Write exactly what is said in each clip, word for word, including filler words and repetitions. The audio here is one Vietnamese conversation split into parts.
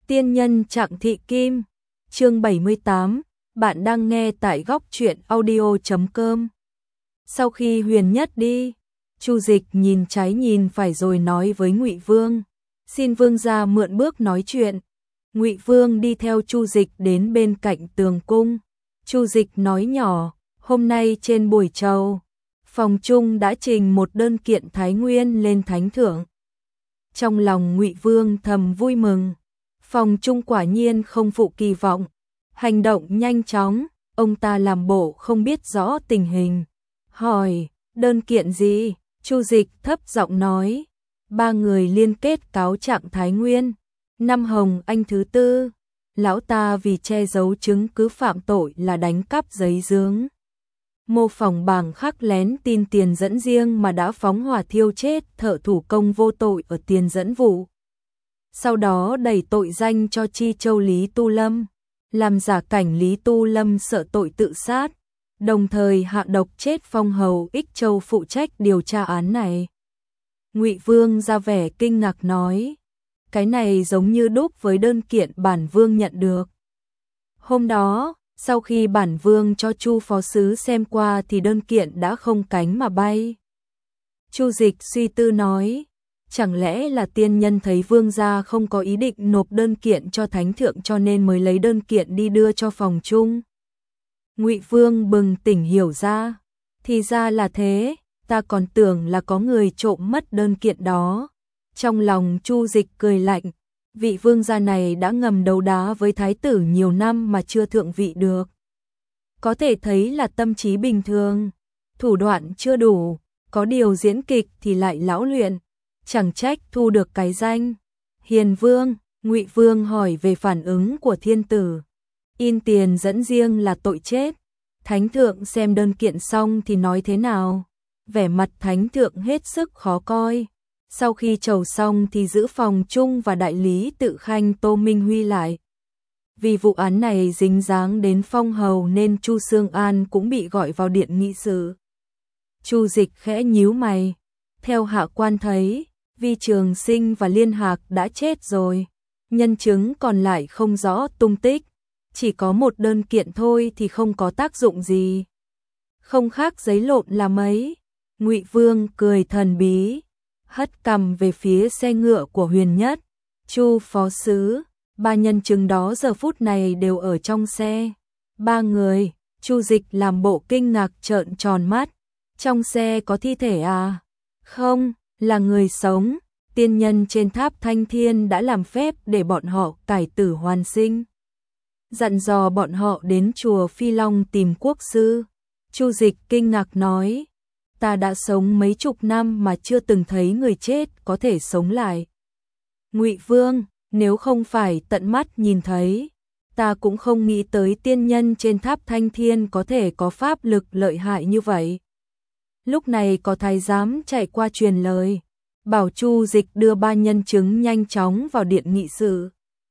Tiên nhân Trạng Thị Kim, chương bảy mươi tám, bạn đang nghe tại góc truyện audio chấm com. Sau khi Huyền Nhất đi, Chu Dịch nhìn trái nhìn phải rồi nói với Ngụy Vương, xin Vương gia mượn bước nói chuyện. Ngụy Vương đi theo Chu Dịch đến bên cạnh tường cung. Chu Dịch nói nhỏ, hôm nay trên buổi trầu, Phòng Trung đã trình một đơn kiện Thái Nguyên lên Thánh Thượng. Trong lòng Ngụy Vương thầm vui mừng, Phòng Trung quả nhiên không phụ kỳ vọng, hành động nhanh chóng, ông ta làm bộ không biết rõ tình hình. Hỏi, đơn kiện gì? Chu Dịch thấp giọng nói, ba người liên kết cáo trạng Thái Nguyên. Năm Hồng Anh thứ tư, lão ta vì che giấu chứng cứ phạm tội là đánh cắp giấy dướng, mô phỏng bảng khắc lén tin tiền dẫn riêng mà đã phóng hỏa thiêu chết thợ thủ công vô tội ở tiền dẫn vụ. Sau đó đẩy tội danh cho Chi Châu Lý Tu Lâm, làm giả cảnh Lý Tu Lâm sợ tội tự sát, đồng thời hạ độc chết phong hầu Ích Châu phụ trách điều tra án này. Ngụy Vương ra vẻ kinh ngạc nói, cái này giống như đúc với đơn kiện bản vương nhận được. Hôm đó, sau khi bản vương cho Chu phó sứ xem qua thì đơn kiện đã không cánh mà bay. Chu Dịch suy tư nói, chẳng lẽ là tiên nhân thấy vương gia không có ý định nộp đơn kiện cho Thánh Thượng cho nên mới lấy đơn kiện đi đưa cho Phòng Trung. Ngụy Vương bừng tỉnh hiểu ra, thì ra là thế, ta còn tưởng là có người trộm mất đơn kiện đó. Trong lòng Chu Dịch cười lạnh, vị vương gia này đã ngầm đấu đá với thái tử nhiều năm mà chưa thượng vị được. Có thể thấy là tâm trí bình thường, thủ đoạn chưa đủ, có điều diễn kịch thì lại lão luyện, chẳng trách thu được cái danh Hiền Vương. Ngụy Vương hỏi về phản ứng của thiên tử. In tiền dẫn riêng là tội chết. Thánh Thượng xem đơn kiện xong thì nói thế nào? Vẻ mặt Thánh Thượng hết sức khó coi. Sau khi chầu xong thì giữ Phòng Trung và đại lý tự khanh Tô Minh Huy lại. Vì vụ án này dính dáng đến phong hầu nên Chu Xương An cũng bị gọi vào điện nghị sự. Chu Dịch khẽ nhíu mày. Theo hạ quan thấy, Vi Trường Sinh và Liên Hạc đã chết rồi. Nhân chứng còn lại không rõ tung tích. Chỉ có một đơn kiện thôi thì không có tác dụng gì. Không khác giấy lộn là mấy. Ngụy Vương cười thần bí, hất cằm về phía xe ngựa của Huyền Nhất. Chu phó sứ, ba nhân chứng đó giờ phút này đều ở trong xe. Ba người. Chu Dịch làm bộ kinh ngạc trợn tròn mắt. Trong xe có thi thể à? Không, là người sống. Tiên nhân trên tháp Thanh Thiên đã làm phép để bọn họ cải tử hoàn sinh, dặn dò bọn họ đến chùa Phi Long tìm quốc sư. Chu Dịch kinh ngạc nói, ta đã sống mấy chục năm mà chưa từng thấy người chết có thể sống lại. Ngụy Vương, nếu không phải tận mắt nhìn thấy, ta cũng không nghĩ tới tiên nhân trên tháp Thanh Thiên có thể có pháp lực lợi hại như vậy. Lúc này có thái giám chạy qua truyền lời, bảo Chu Dịch đưa ba nhân chứng nhanh chóng vào điện nghị sự.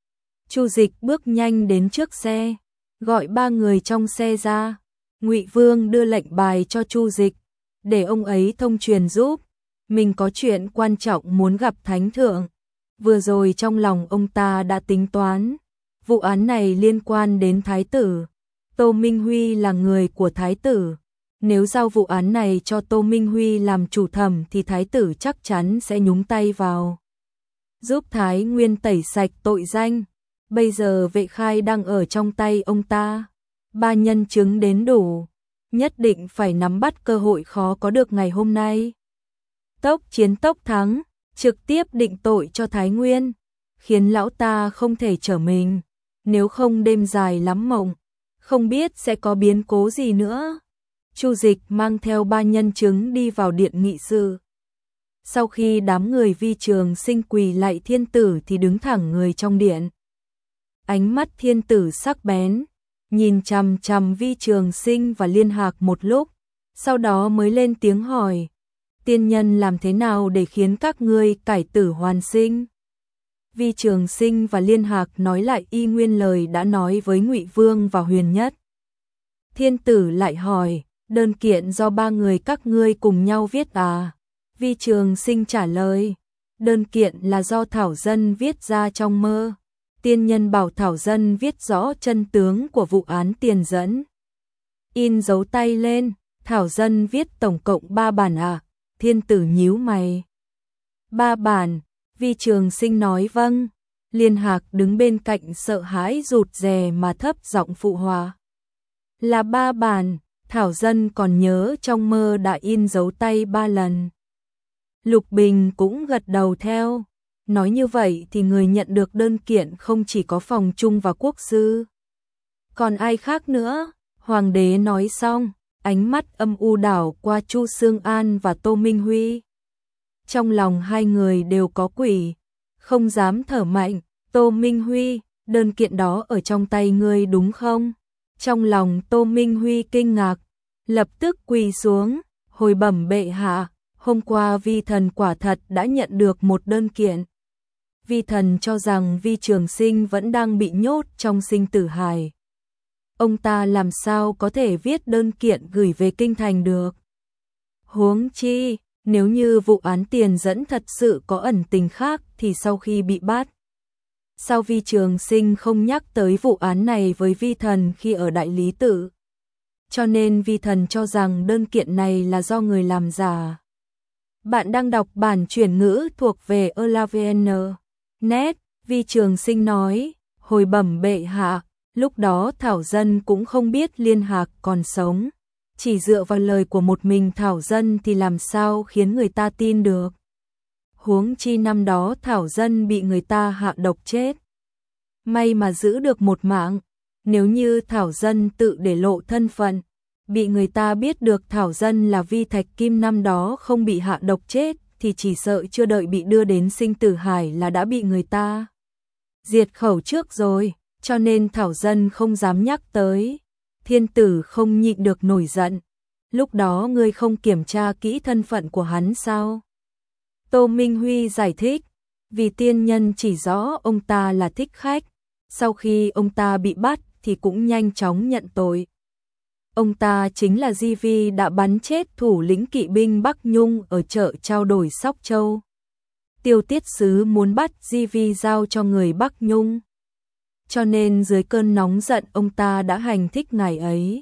Chu Dịch bước nhanh đến trước xe, gọi ba người trong xe ra. Ngụy Vương đưa lệnh bài cho Chu Dịch, để ông ấy thông truyền giúp. Mình có chuyện quan trọng muốn gặp Thánh Thượng. Vừa rồi trong lòng ông ta đã tính toán, vụ án này liên quan đến Thái tử. Tô Minh Huy là người của Thái tử. Nếu giao vụ án này cho Tô Minh Huy làm chủ thẩm thì Thái tử chắc chắn sẽ nhúng tay vào, giúp Thái Nguyên tẩy sạch tội danh. Bây giờ Vệ Khai đang ở trong tay ông ta. Ba nhân chứng đến đủ, nhất định phải nắm bắt cơ hội khó có được ngày hôm nay. Tốc chiến tốc thắng, trực tiếp định tội cho Thái Nguyên, khiến lão ta không thể trở mình. Nếu không đêm dài lắm mộng, không biết sẽ có biến cố gì nữa. Chu Dịch mang theo ba nhân chứng đi vào điện nghị sự. Sau khi đám người Vi Trường Sinh quỳ lạy thiên tử thì đứng thẳng người trong điện. Ánh mắt thiên tử sắc bén, nhìn chằm chằm Vi Trường Sinh và Liên Hạc một lúc, sau đó mới lên tiếng hỏi, tiên nhân làm thế nào để khiến các ngươi cải tử hoàn sinh? Vi Trường Sinh và Liên Hạc nói lại y nguyên lời đã nói với Ngụy Vương và Huyền Nhất. Thiên tử lại hỏi, đơn kiện do ba người các ngươi cùng nhau viết à? Vi Trường Sinh trả lời, đơn kiện là do Thảo Dân viết ra trong mơ. Tiên nhân bảo Thảo Dân viết rõ chân tướng của vụ án tiền dẫn. In dấu tay lên, Thảo Dân viết tổng cộng ba bản à, thiên tử nhíu mày. Ba bản, Vi Trường Sinh nói vâng, Liên Hạc đứng bên cạnh sợ hãi rụt rè mà thấp giọng phụ họa. Là ba bản, Thảo Dân còn nhớ trong mơ đã in dấu tay ba lần. Lục Bình cũng gật đầu theo. Nói như vậy thì người nhận được đơn kiện không chỉ có Phòng Trung và Quốc sư. Còn ai khác nữa? Hoàng đế nói xong, ánh mắt âm u đảo qua Chu Xương An và Tô Minh Huy. Trong lòng hai người đều có quỷ, không dám thở mạnh. Tô Minh Huy, đơn kiện đó ở trong tay ngươi đúng không? Trong lòng Tô Minh Huy kinh ngạc, lập tức quỳ xuống, hồi bẩm bệ hạ, hôm qua vi thần quả thật đã nhận được một đơn kiện. Vi thần cho rằng Vi Trường Sinh vẫn đang bị nhốt trong sinh tử hài. Ông ta làm sao có thể viết đơn kiện gửi về kinh thành được? Huống chi, nếu như vụ án tiền dẫn thật sự có ẩn tình khác thì sau khi bị bắt, sao Vi Trường Sinh không nhắc tới vụ án này với vi thần khi ở Đại Lý Tự? Cho nên vi thần cho rằng đơn kiện này là do người làm giả. Bạn đang đọc bản chuyển ngữ thuộc về Elavn. Net, Vi Trường Sinh nói, hồi bẩm bệ hạ, lúc đó Thảo Dân cũng không biết Liên Hạc còn sống. Chỉ dựa vào lời của một mình Thảo Dân thì làm sao khiến người ta tin được. Huống chi năm đó Thảo Dân bị người ta hạ độc chết. May mà giữ được một mạng, nếu như Thảo Dân tự để lộ thân phận, bị người ta biết được Thảo Dân là Vi Thạch Kim năm đó không bị hạ độc chết, thì chỉ sợ chưa đợi bị đưa đến sinh tử hải là đã bị người ta diệt khẩu trước rồi, cho nên Thảo Dân không dám nhắc tới. Thiên tử không nhịn được nổi giận, lúc đó ngươi không kiểm tra kỹ thân phận của hắn sao? Tô Minh Huy giải thích, vì tiên nhân chỉ rõ ông ta là thích khách, sau khi ông ta bị bắt thì cũng nhanh chóng nhận tội. Ông ta chính là Di Vi đã bắn chết thủ lĩnh kỵ binh Bắc Nhung ở chợ trao đổi Sóc Châu. Tiêu Tiết Sứ muốn bắt Di Vi giao cho người Bắc Nhung, cho nên dưới cơn nóng giận ông ta đã hành thích ngài ấy.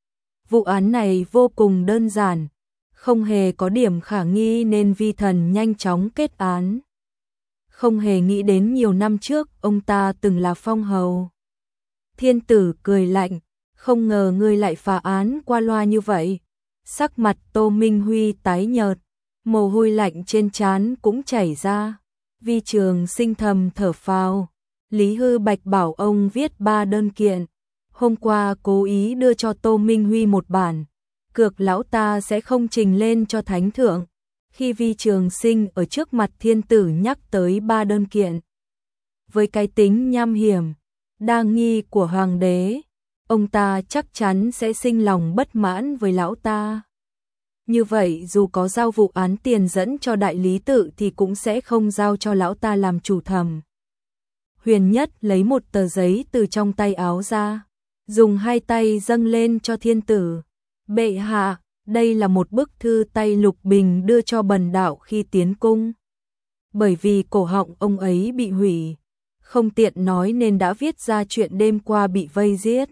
Vụ án này vô cùng đơn giản, không hề có điểm khả nghi nên vi thần nhanh chóng kết án. Không hề nghĩ đến nhiều năm trước ông ta từng là phong hầu. Thiên tử cười lạnh, không ngờ ngươi lại phá án qua loa như vậy. Sắc mặt Tô Minh Huy tái nhợt, mồ hôi lạnh trên trán cũng chảy ra. Vi Trường Sinh thầm thở phào. Lý Hư Bạch bảo ông viết ba đơn kiện. Hôm qua cố ý đưa cho Tô Minh Huy một bản, cược lão ta sẽ không trình lên cho thánh thượng. Khi Vi Trường Sinh ở trước mặt thiên tử nhắc tới ba đơn kiện, với cái tính nham hiểm, đa nghi của hoàng đế, ông ta chắc chắn sẽ sinh lòng bất mãn với lão ta. Như vậy dù có giao vụ án tiền dẫn cho Đại Lý Tự thì cũng sẽ không giao cho lão ta làm chủ thẩm. Huyền Nhất lấy một tờ giấy từ trong tay áo ra, dùng hai tay dâng lên cho thiên tử. Bệ hạ, đây là một bức thư tay Lục Bình đưa cho Bần Đạo khi tiến cung. Bởi vì cổ họng ông ấy bị hủy, không tiện nói nên đã viết ra chuyện đêm qua bị vây giết.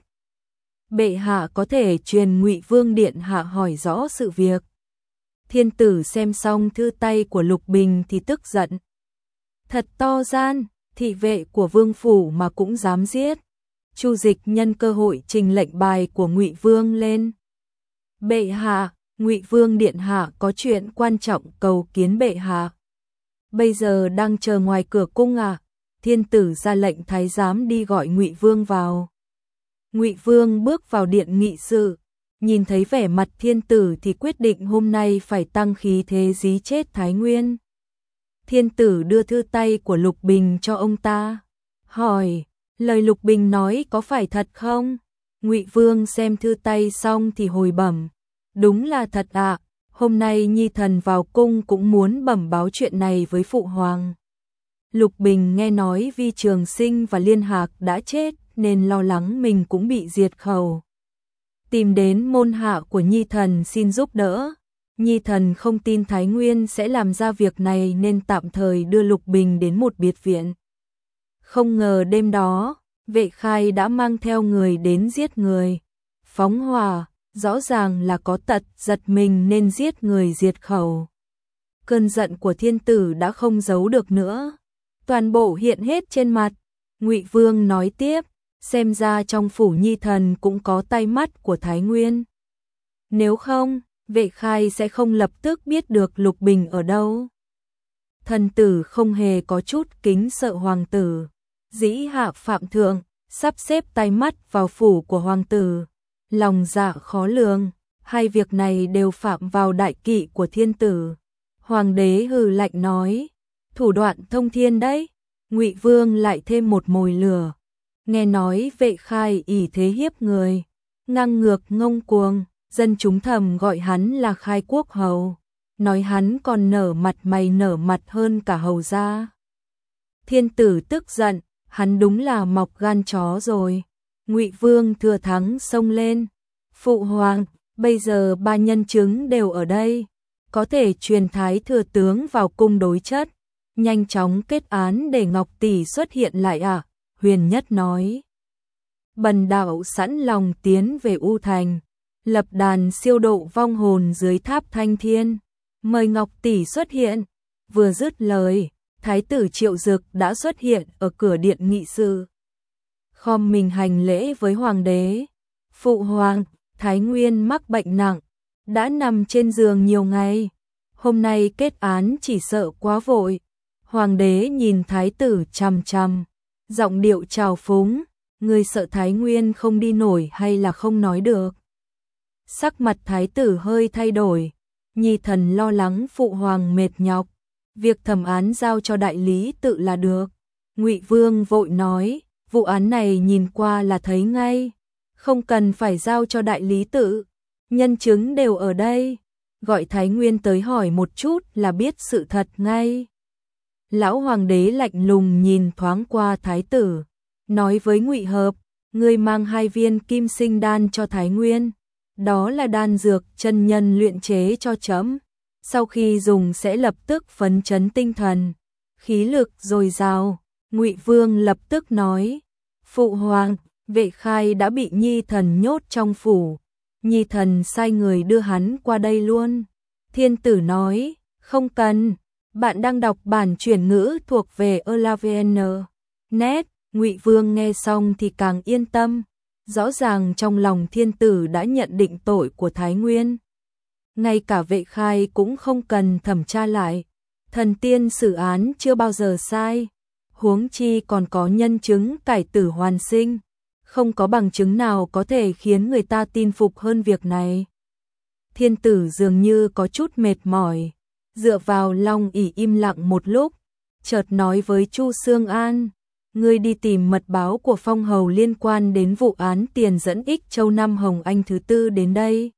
Bệ hạ có thể truyền Ngụy Vương điện hạ hỏi rõ sự việc. Thiên tử xem xong thư tay của Lục Bình thì tức giận. Thật to gan, thị vệ của vương phủ mà cũng dám giết. Chu Dịch nhân cơ hội trình lệnh bài của Ngụy Vương lên. Bệ hạ, Ngụy Vương điện hạ có chuyện quan trọng cầu kiến bệ hạ. Bây giờ đang chờ ngoài cửa cung à? Thiên tử ra lệnh thái giám đi gọi Ngụy Vương vào. Ngụy Vương bước vào điện nghị sự, nhìn thấy vẻ mặt thiên tử thì quyết định hôm nay phải tăng khí thế dí chết Thái Nguyên. Thiên tử đưa thư tay của Lục Bình cho ông ta, hỏi, lời Lục Bình nói có phải thật không? Ngụy Vương xem thư tay xong thì hồi bẩm, đúng là thật ạ, à, hôm nay nhi thần vào cung cũng muốn bẩm báo chuyện này với phụ hoàng. Lục Bình nghe nói Vi Trường Sinh và Liên Hạc đã chết nên lo lắng mình cũng bị diệt khẩu. Tìm đến môn hạ của nhi thần xin giúp đỡ. Nhi thần không tin Thái Nguyên sẽ làm ra việc này nên tạm thời đưa Lục Bình đến một biệt viện. Không ngờ đêm đó, Vệ Khai đã mang theo người đến giết người. Phóng hỏa, rõ ràng là có tật giật mình nên giết người diệt khẩu. Cơn giận của thiên tử đã không giấu được nữa, toàn bộ hiện hết trên mặt. Ngụy Vương nói tiếp, xem ra trong phủ nhi thần cũng có tay mắt của Thái Nguyên. Nếu không, Vệ Khai sẽ không lập tức biết được Lục Bình ở đâu. Thần tử không hề có chút kính sợ hoàng tử, dĩ hạ phạm thượng, sắp xếp tay mắt vào phủ của hoàng tử. Lòng dạ khó lường, hai việc này đều phạm vào đại kỵ của thiên tử. Hoàng đế hừ lạnh nói, thủ đoạn thông thiên đấy. Ngụy Vương lại thêm một mồi lửa. Nghe nói Vệ Khai ỷ thế hiếp người, ngang ngược ngông cuồng, dân chúng thầm gọi hắn là Khai Quốc Hầu, nói hắn còn nở mặt mày nở mặt hơn cả hầu gia. Thiên tử tức giận, hắn đúng là mọc gan chó rồi. Ngụy Vương thừa thắng xông lên, phụ hoàng, bây giờ ba nhân chứng đều ở đây, có thể truyền thái thừa tướng vào cung đối chất, nhanh chóng kết án để Ngọc tỷ xuất hiện lại à? Huyền Nhất nói. Bần đạo sẵn lòng tiến về U Thành, lập đàn siêu độ vong hồn dưới tháp Thanh Thiên, mời Ngọc tỷ xuất hiện. Vừa dứt lời, Thái tử Triệu Dực đã xuất hiện ở cửa điện nghị sự. Khom mình hành lễ với hoàng đế. Phụ hoàng, Thái Nguyên mắc bệnh nặng, đã nằm trên giường nhiều ngày, hôm nay kết án chỉ sợ quá vội. Hoàng đế nhìn thái tử chằm chằm, giọng điệu trào phúng, người sợ Thái Nguyên không đi nổi hay là không nói được. Sắc mặt thái tử hơi thay đổi, nhi thần lo lắng phụ hoàng mệt nhọc, việc thẩm án giao cho đại lý tự là được. Ngụy Vương vội nói, vụ án này nhìn qua là thấy ngay, không cần phải giao cho đại lý tự, nhân chứng đều ở đây, gọi Thái Nguyên tới hỏi một chút là biết sự thật ngay. Lão hoàng đế lạnh lùng nhìn thoáng qua thái tử, nói với Ngụy Hợp, ngươi mang hai viên kim sinh đan cho Thái Nguyên, đó là đan dược chân nhân luyện chế cho trẫm, sau khi dùng sẽ lập tức phấn chấn tinh thần, khí lực dồi dào. Ngụy Vương lập tức nói, phụ hoàng, Vệ Khai đã bị nhi thần nhốt trong phủ, nhi thần sai người đưa hắn qua đây luôn. Thiên tử nói, không cần, bạn đang đọc bản chuyển ngữ thuộc về Elavn. Net. Ngụy Vương nghe xong thì càng yên tâm, rõ ràng trong lòng thiên tử đã nhận định tội của Thái Nguyên. Ngay cả Vệ Khai cũng không cần thẩm tra lại, thần tiên xử án chưa bao giờ sai, huống chi còn có nhân chứng cải tử hoàn sinh, không có bằng chứng nào có thể khiến người ta tin phục hơn việc này. Thiên tử dường như có chút mệt mỏi, dựa vào long ỷ im lặng một lúc, chợt nói với Chu Xương An, ngươi đi tìm mật báo của Phong Hầu liên quan đến vụ án tiền dẫn Ích Châu năm Hồng Anh thứ tư đến đây.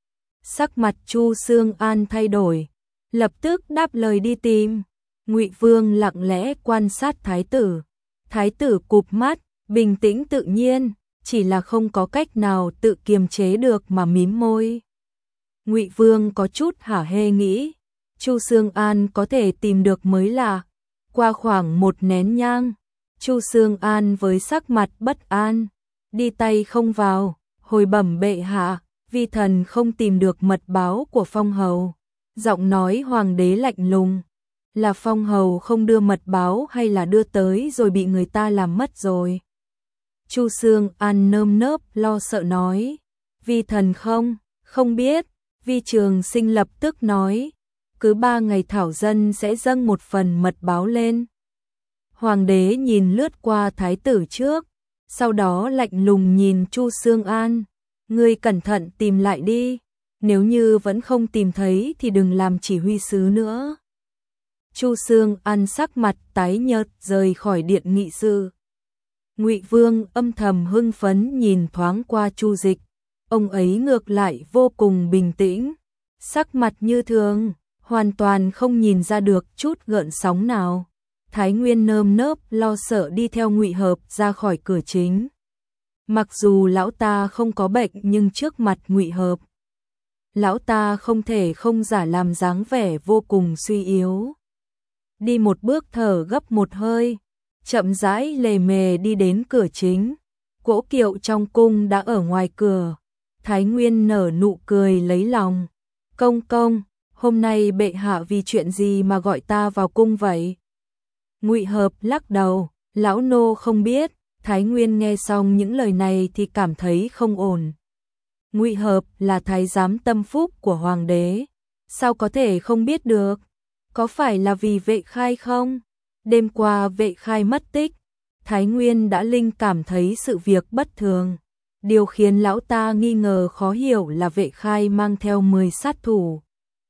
Sắc mặt Chu Xương An thay đổi, lập tức đáp lời đi tìm. Ngụy Vương lặng lẽ quan sát thái tử, thái tử cụp mắt, bình tĩnh tự nhiên, chỉ là không có cách nào tự kiềm chế được mà mím môi. Ngụy Vương có chút hả hê nghĩ, Chu Xương An có thể tìm được mới lạ. Qua khoảng một nén nhang, Chu Xương An với sắc mặt bất an, đi tay không vào, hồi bẩm bệ hạ, vi thần không tìm được mật báo của Phong Hầu. Giọng nói hoàng đế lạnh lùng, là Phong Hầu không đưa mật báo hay là đưa tới rồi bị người ta làm mất rồi? Chu Xương An nơm nớp lo sợ nói, vi thần không, không biết. Vi Trường Sinh lập tức nói, cứ ba ngày thảo dân sẽ dâng một phần mật báo lên. Hoàng đế nhìn lướt qua thái tử trước, sau đó lạnh lùng nhìn Chu Xương An, ngươi cẩn thận tìm lại đi, nếu như vẫn không tìm thấy thì đừng làm chỉ huy sứ nữa. Chu Xương An sắc mặt tái nhợt rời khỏi điện nghị sự. Ngụy Vương âm thầm hưng phấn nhìn thoáng qua Chu Dịch, ông ấy ngược lại vô cùng bình tĩnh, sắc mặt như thường, hoàn toàn không nhìn ra được chút gợn sóng nào. Thái Nguyên nơm nớp lo sợ đi theo Ngụy Hợp ra khỏi cửa chính. Mặc dù lão ta không có bệnh nhưng trước mặt Ngụy Hợp, lão ta không thể không giả làm dáng vẻ vô cùng suy yếu. Đi một bước thở gấp một hơi, chậm rãi lề mề đi đến cửa chính. Cỗ kiệu trong cung đã ở ngoài cửa. Thái Nguyên nở nụ cười lấy lòng. Công công, hôm nay bệ hạ vì chuyện gì mà gọi ta vào cung vậy? Ngụy Hợp lắc đầu, lão nô không biết. Thái Nguyên nghe xong những lời này thì cảm thấy không ổn. Ngụy Hợp là thái giám tâm phúc của hoàng đế, sao có thể không biết được? Có phải là vì Vệ Khai không? Đêm qua Vệ Khai mất tích, Thái Nguyên đã linh cảm thấy sự việc bất thường. Điều khiến lão ta nghi ngờ khó hiểu là Vệ Khai mang theo mười sát thủ.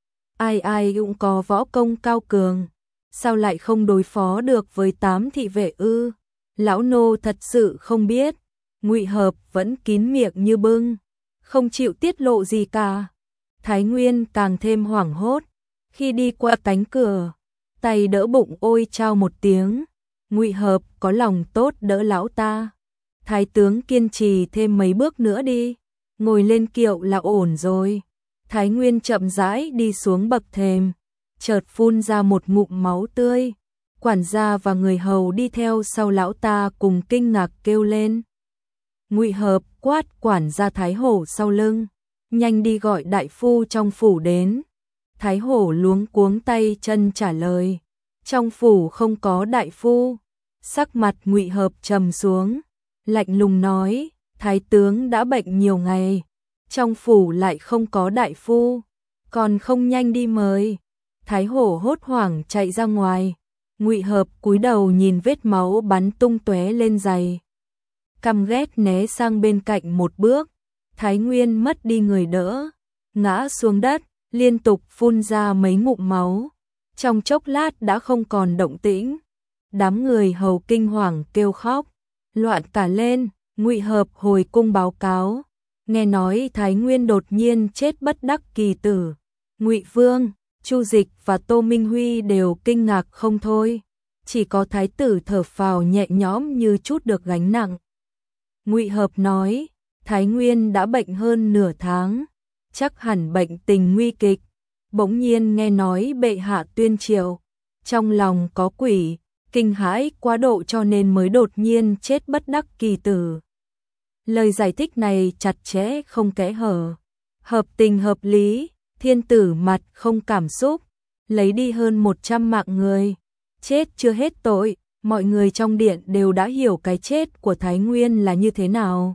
Ai ai cũng có võ công cao cường, sao lại không đối phó được với tám thị vệ ư? Lão nô thật sự không biết. Ngụy Hợp vẫn kín miệng như bưng, không chịu tiết lộ gì cả. Thái Nguyên càng thêm hoảng hốt. Khi đi qua cánh cửa, tay đỡ bụng ôi chao một tiếng. Ngụy Hợp có lòng tốt đỡ lão ta. Thái tướng kiên trì thêm mấy bước nữa đi, ngồi lên kiệu là ổn rồi. Thái Nguyên chậm rãi đi xuống bậc thềm, chợt phun ra một ngụm máu tươi. Quản gia và người hầu đi theo sau lão ta cùng kinh ngạc kêu lên. Ngụy Hợp quát quản gia Thái Hổ sau lưng, nhanh đi gọi đại phu trong phủ đến. Thái Hổ luống cuống tay chân trả lời, trong phủ không có đại phu. Sắc mặt Ngụy Hợp trầm xuống, lạnh lùng nói, thái tướng đã bệnh nhiều ngày, trong phủ lại không có đại phu, còn không nhanh đi mời. Thái Hổ hốt hoảng chạy ra ngoài. Ngụy Hợp cúi đầu nhìn vết máu bắn tung tóe lên giày, căm ghét né sang bên cạnh một bước. Thái Nguyên mất đi người đỡ, ngã xuống đất, liên tục phun ra mấy ngụm máu. Trong chốc lát đã không còn động tĩnh. Đám người hầu kinh hoàng kêu khóc, loạn cả lên. Ngụy Hợp hồi cung báo cáo, nghe nói Thái Nguyên đột nhiên chết bất đắc kỳ tử. Ngụy Vương, Chu Dịch và Tô Minh Huy đều kinh ngạc không thôi. Chỉ có thái tử thở phào nhẹ nhõm như chút được gánh nặng. Ngụy Hợp nói, Thái Nguyên đã bệnh hơn nửa tháng, chắc hẳn bệnh tình nguy kịch. Bỗng nhiên nghe nói bệ hạ tuyên triệu, trong lòng có quỷ, kinh hãi quá độ cho nên mới đột nhiên chết bất đắc kỳ tử. Lời giải thích này chặt chẽ không kẽ hở, hợp tình hợp lý. Thiên tử mặt không cảm xúc, lấy đi hơn một trăm mạng người, chết chưa hết tội. Mọi người trong điện đều đã hiểu cái chết của Thái Nguyên là như thế nào.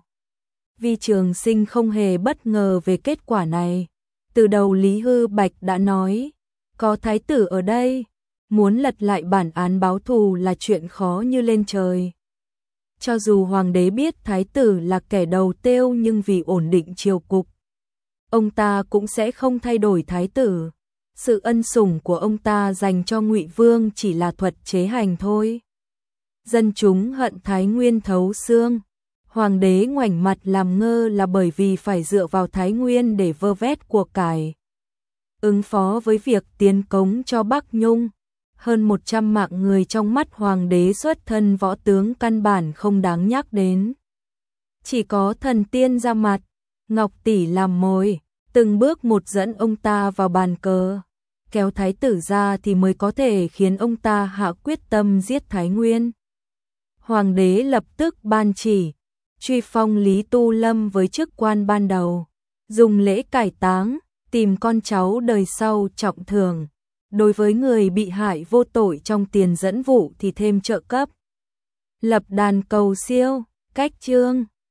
Vi Trường Sinh không hề bất ngờ về kết quả này. Từ đầu Lý Hư Bạch đã nói, có thái tử ở đây, muốn lật lại bản án báo thù là chuyện khó như lên trời. Cho dù hoàng đế biết thái tử là kẻ đầu têu nhưng vì ổn định triều cục, ông ta cũng sẽ không thay đổi thái tử. Sự ân sủng của ông ta dành cho Ngụy Vương chỉ là thuật chế hành thôi. Dân chúng hận Thái Nguyên thấu xương. Hoàng đế ngoảnh mặt làm ngơ là bởi vì phải dựa vào Thái Nguyên để vơ vét của cải, ứng phó với việc tiến cống cho Bắc Nhung. Hơn một trăm mạng người trong mắt hoàng đế xuất thân võ tướng căn bản không đáng nhắc đến. Chỉ có thần tiên ra mặt, Ngọc Tỷ làm mồi, từng bước một dẫn ông ta vào bàn cờ. Kéo thái tử ra thì mới có thể khiến ông ta hạ quyết tâm giết Thái Nguyên. Hoàng đế lập tức ban chỉ, truy phong Lý Tu Lâm với chức quan ban đầu, dùng lễ cải táng, tìm con cháu đời sau trọng thưởng. Đối với người bị hại vô tội trong tiền dẫn vụ thì thêm trợ cấp. Lập đàn cầu siêu, cách chương